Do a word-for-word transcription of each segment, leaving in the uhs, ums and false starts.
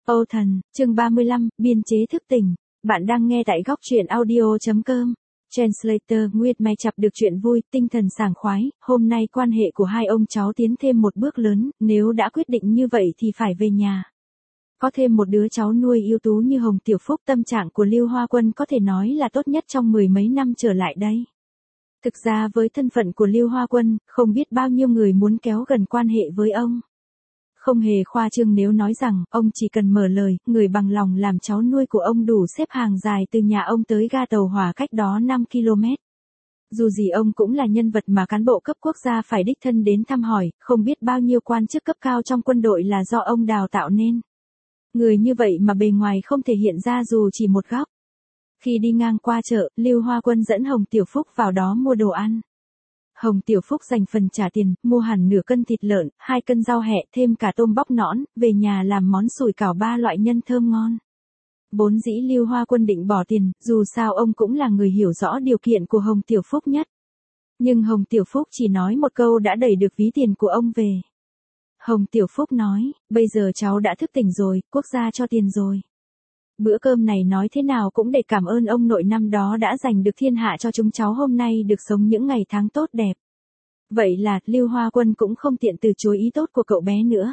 Âu Thần, chương ba mươi lăm, biên chế thức tỉnh. Bạn đang nghe tại góc truyện audio chấm com. Translator Nguyệt Mai chập được chuyện vui, tinh thần sảng khoái, hôm nay quan hệ của hai ông cháu tiến thêm một bước lớn, nếu đã quyết định như vậy thì phải về nhà. Có thêm một đứa cháu nuôi ưu tú như Hồng Tiểu Phúc, tâm trạng của Lưu Hoa Quân có thể nói là tốt nhất trong mười mấy năm trở lại đây. Thực ra với thân phận của Lưu Hoa Quân, không biết bao nhiêu người muốn kéo gần quan hệ với ông. Không hề khoa trương nếu nói rằng, ông chỉ cần mở lời, người bằng lòng làm cháu nuôi của ông đủ xếp hàng dài từ nhà ông tới ga tàu hỏa cách đó năm ki lô mét. Dù gì ông cũng là nhân vật mà cán bộ cấp quốc gia phải đích thân đến thăm hỏi, không biết bao nhiêu quan chức cấp cao trong quân đội là do ông đào tạo nên. Người như vậy mà bề ngoài không thể hiện ra dù chỉ một góc. Khi đi ngang qua chợ, Lưu Hoa Quân dẫn Hồng Tiểu Phúc vào đó mua đồ ăn. Hồng Tiểu Phúc dành phần trả tiền, mua hẳn nửa cân thịt lợn, hai cân rau hẹ, thêm cả tôm bóc nõn, về nhà làm món sủi cảo ba loại nhân thơm ngon. Vốn dĩ Lưu Hoa Quân định bỏ tiền, dù sao ông cũng là người hiểu rõ điều kiện của Hồng Tiểu Phúc nhất. Nhưng Hồng Tiểu Phúc chỉ nói một câu đã đẩy được ví tiền của ông về. Hồng Tiểu Phúc nói, bây giờ cháu đã thức tỉnh rồi, quốc gia cho tiền rồi. Bữa cơm này nói thế nào cũng để cảm ơn ông nội năm đó đã giành được thiên hạ cho chúng cháu hôm nay được sống những ngày tháng tốt đẹp. Vậy là, Lưu Hoa Quân cũng không tiện từ chối ý tốt của cậu bé nữa.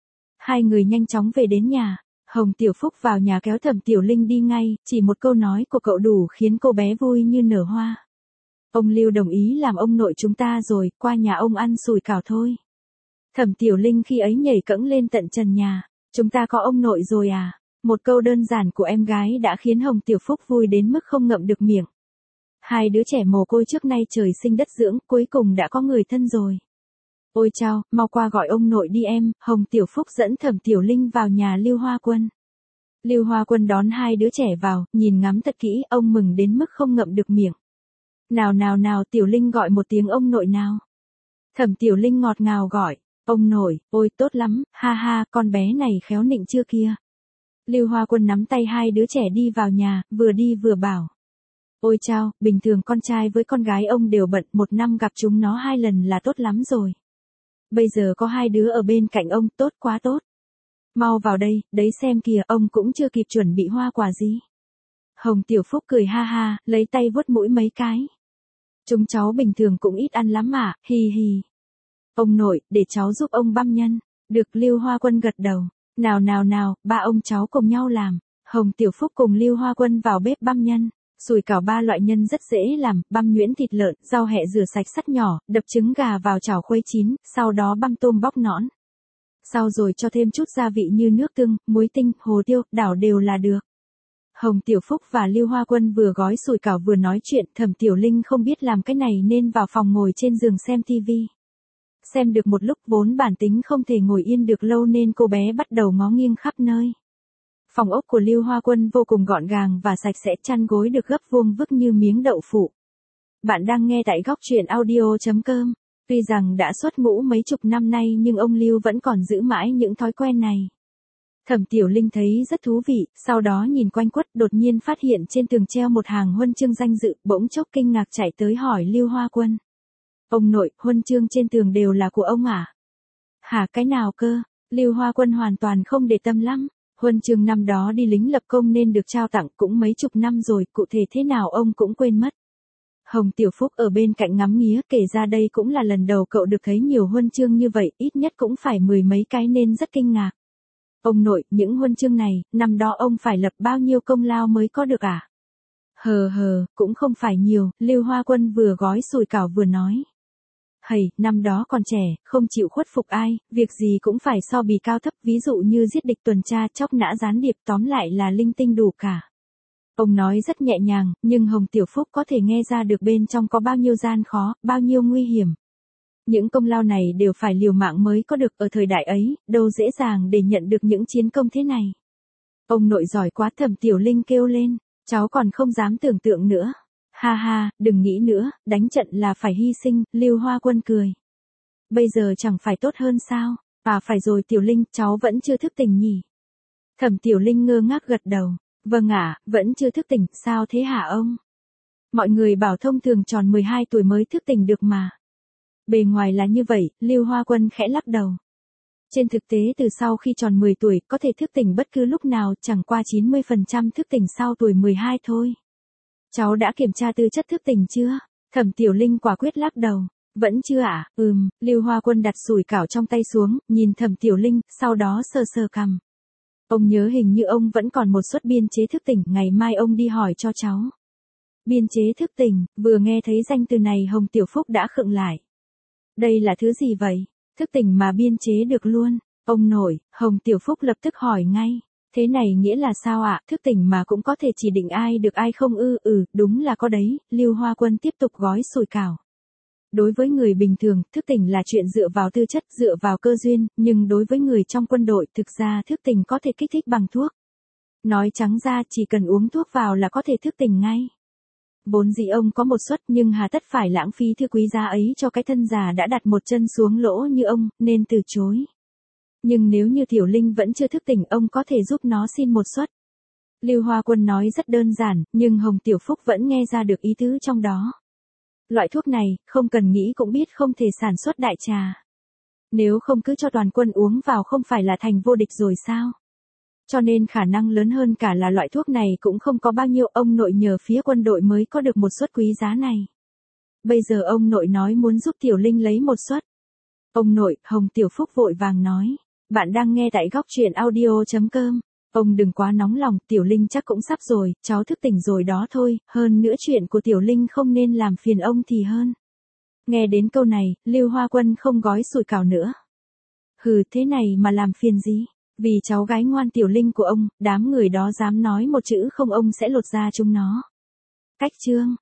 Hai người nhanh chóng về đến nhà, Hồng Tiểu Phúc vào nhà kéo Thẩm Tiểu Linh đi ngay, chỉ một câu nói của cậu đủ khiến cô bé vui như nở hoa. Ông Lưu đồng ý làm ông nội chúng ta rồi, qua nhà ông ăn sủi cảo thôi. Thẩm Tiểu Linh khi ấy nhảy cẫng lên tận trần nhà, chúng ta có ông nội rồi à? Một câu đơn giản của em gái đã khiến Hồng Tiểu Phúc vui đến mức không ngậm được miệng. Hai đứa trẻ mồ côi trước nay trời sinh đất dưỡng, cuối cùng đã có người thân rồi. Ôi chao, mau qua gọi ông nội đi em, Hồng Tiểu Phúc dẫn Thẩm Tiểu Linh vào nhà Lưu Hoa Quân. Lưu Hoa Quân đón hai đứa trẻ vào, nhìn ngắm thật kỹ, ông mừng đến mức không ngậm được miệng. Nào nào nào, Tiểu Linh gọi một tiếng ông nội nào. Thẩm Tiểu Linh ngọt ngào gọi, ông nội, ôi tốt lắm, ha ha, con bé này khéo nịnh chưa kia. Lưu Hoa Quân nắm tay hai đứa trẻ đi vào nhà, vừa đi vừa bảo. Ôi chao, bình thường con trai với con gái ông đều bận, một năm gặp chúng nó hai lần là tốt lắm rồi. Bây giờ có hai đứa ở bên cạnh ông, tốt quá tốt. Mau vào đây, đấy xem kìa, ông cũng chưa kịp chuẩn bị hoa quả gì. Hồng Tiểu Phúc cười ha ha, lấy tay vuốt mũi mấy cái. Chúng cháu bình thường cũng ít ăn lắm mà, hì hì. Ông nội, để cháu giúp ông băm nhân. Được, Lưu Hoa Quân gật đầu. Nào nào nào, ba ông cháu cùng nhau làm. Hồng Tiểu Phúc cùng Lưu Hoa Quân vào bếp băm nhân. Sủi cảo ba loại nhân rất dễ làm, băm nhuyễn thịt lợn, rau hẹ rửa sạch sắt nhỏ, đập trứng gà vào chảo khuấy chín, sau đó băm tôm bóc nõn. Sau rồi cho thêm chút gia vị như nước tương, muối tinh, hồ tiêu, đảo đều là được. Hồng Tiểu Phúc và Lưu Hoa Quân vừa gói sủi cảo vừa nói chuyện, Thẩm Tiểu Linh không biết làm cái này nên vào phòng ngồi trên giường xem tivi. Xem được một lúc vốn bản tính không thể ngồi yên được lâu nên cô bé bắt đầu ngó nghiêng khắp nơi. Phòng ốc của Lưu Hoa Quân vô cùng gọn gàng và sạch sẽ, chăn gối được gấp vuông vức như miếng đậu phụ. Bạn đang nghe tại góc truyện audio chấm com. Tuy rằng đã xuất ngũ mấy chục năm nay nhưng ông Lưu vẫn còn giữ mãi những thói quen này. Thẩm Tiểu Linh thấy rất thú vị, sau đó nhìn quanh quất đột nhiên phát hiện trên tường treo một hàng huân chương danh dự, bỗng chốc kinh ngạc chạy tới hỏi Lưu Hoa Quân. Ông nội, huân chương trên tường đều là của ông à? Hả, cái nào cơ? Lưu Hoa Quân hoàn toàn không để tâm lắm. Huân chương năm đó đi lính lập công nên được trao tặng cũng mấy chục năm rồi, cụ thể thế nào ông cũng quên mất. Hồng Tiểu Phúc ở bên cạnh ngắm nghía, kể ra đây cũng là lần đầu cậu được thấy nhiều huân chương như vậy, ít nhất cũng phải mười mấy cái nên rất kinh ngạc. Ông nội, những huân chương này, năm đó ông phải lập bao nhiêu công lao mới có được à? Hờ hờ, cũng không phải nhiều, Lưu Hoa Quân vừa gói sủi cảo vừa nói. Hầy, năm đó còn trẻ, không chịu khuất phục ai, việc gì cũng phải so bì cao thấp, ví dụ như giết địch tuần tra, chóc nã gián điệp, tóm lại là linh tinh đủ cả. Ông nói rất nhẹ nhàng, nhưng Hồng Tiểu Phúc có thể nghe ra được bên trong có bao nhiêu gian khó, bao nhiêu nguy hiểm. Những công lao này đều phải liều mạng mới có được ở thời đại ấy, đâu dễ dàng để nhận được những chiến công thế này. Ông nội giỏi quá, Thẩm Tiểu Linh kêu lên, cháu còn không dám tưởng tượng nữa. Ha ha, đừng nghĩ nữa, đánh trận là phải hy sinh, Lưu Hoa Quân cười. Bây giờ chẳng phải tốt hơn sao? À phải rồi Tiểu Linh, cháu vẫn chưa thức tỉnh nhỉ? Thẩm Tiểu Linh ngơ ngác gật đầu. Vâng ạ, vẫn chưa thức tỉnh, sao thế hả ông? Mọi người bảo thông thường tròn mười hai tuổi mới thức tỉnh được mà. Bề ngoài là như vậy, Lưu Hoa Quân khẽ lắc đầu. Trên thực tế từ sau khi tròn mười tuổi, có thể thức tỉnh bất cứ lúc nào, chẳng qua chín mươi phần trăm thức tỉnh sau tuổi mười hai thôi. Cháu đã kiểm tra tư chất thức tỉnh chưa? Thẩm Tiểu Linh quả quyết lắc đầu. Vẫn chưa ạ, à? Ừm, Lưu Hoa Quân đặt sủi cảo trong tay xuống, nhìn Thẩm Tiểu Linh, sau đó sờ sờ cằm. Ông nhớ hình như ông vẫn còn một suất biên chế thức tỉnh, ngày mai ông đi hỏi cho cháu. Biên chế thức tỉnh, vừa nghe thấy danh từ này Hồng Tiểu Phúc đã khựng lại. Đây là thứ gì vậy? Thức tỉnh mà biên chế được luôn. Ông nội, Hồng Tiểu Phúc lập tức hỏi ngay. Thế này nghĩa là sao ạ? À? Thức tỉnh mà cũng có thể chỉ định ai được ai không ư? Ừ, đúng là có đấy. Lưu Hoa Quân tiếp tục gói sủi cảo. Đối với người bình thường, thức tỉnh là chuyện dựa vào tư chất, dựa vào cơ duyên, nhưng đối với người trong quân đội, thực ra thức tỉnh có thể kích thích bằng thuốc. Nói trắng ra, chỉ cần uống thuốc vào là có thể thức tỉnh ngay. Vốn dĩ ông có một suất, nhưng hà tất phải lãng phí thứ quý giá ấy cho cái thân già đã đặt một chân xuống lỗ như ông, nên từ chối. Nhưng nếu như Tiểu Linh vẫn chưa thức tỉnh, ông có thể giúp nó xin một suất. Lưu Hoa Quân nói rất đơn giản, nhưng Hồng Tiểu Phúc vẫn nghe ra được ý tứ trong đó. Loại thuốc này, không cần nghĩ cũng biết không thể sản xuất đại trà. Nếu không cứ cho toàn quân uống vào không phải là thành vô địch rồi sao? Cho nên khả năng lớn hơn cả là loại thuốc này cũng không có bao nhiêu, ông nội nhờ phía quân đội mới có được một suất quý giá này. Bây giờ ông nội nói muốn giúp Tiểu Linh lấy một suất. Ông nội, Hồng Tiểu Phúc vội vàng nói. Bạn đang nghe tại góc truyện audio chấm com. Ông đừng quá nóng lòng, Tiểu Linh chắc cũng sắp rồi, cháu thức tỉnh rồi đó thôi, hơn nữa chuyện của Tiểu Linh không nên làm phiền ông thì hơn. Nghe đến câu này, Lưu Hoa Quân không gói sủi cảo nữa. Hừ, thế này mà làm phiền gì? Vì cháu gái ngoan Tiểu Linh của ông, đám người đó dám nói một chữ không ông sẽ lột da chúng nó. Cách chương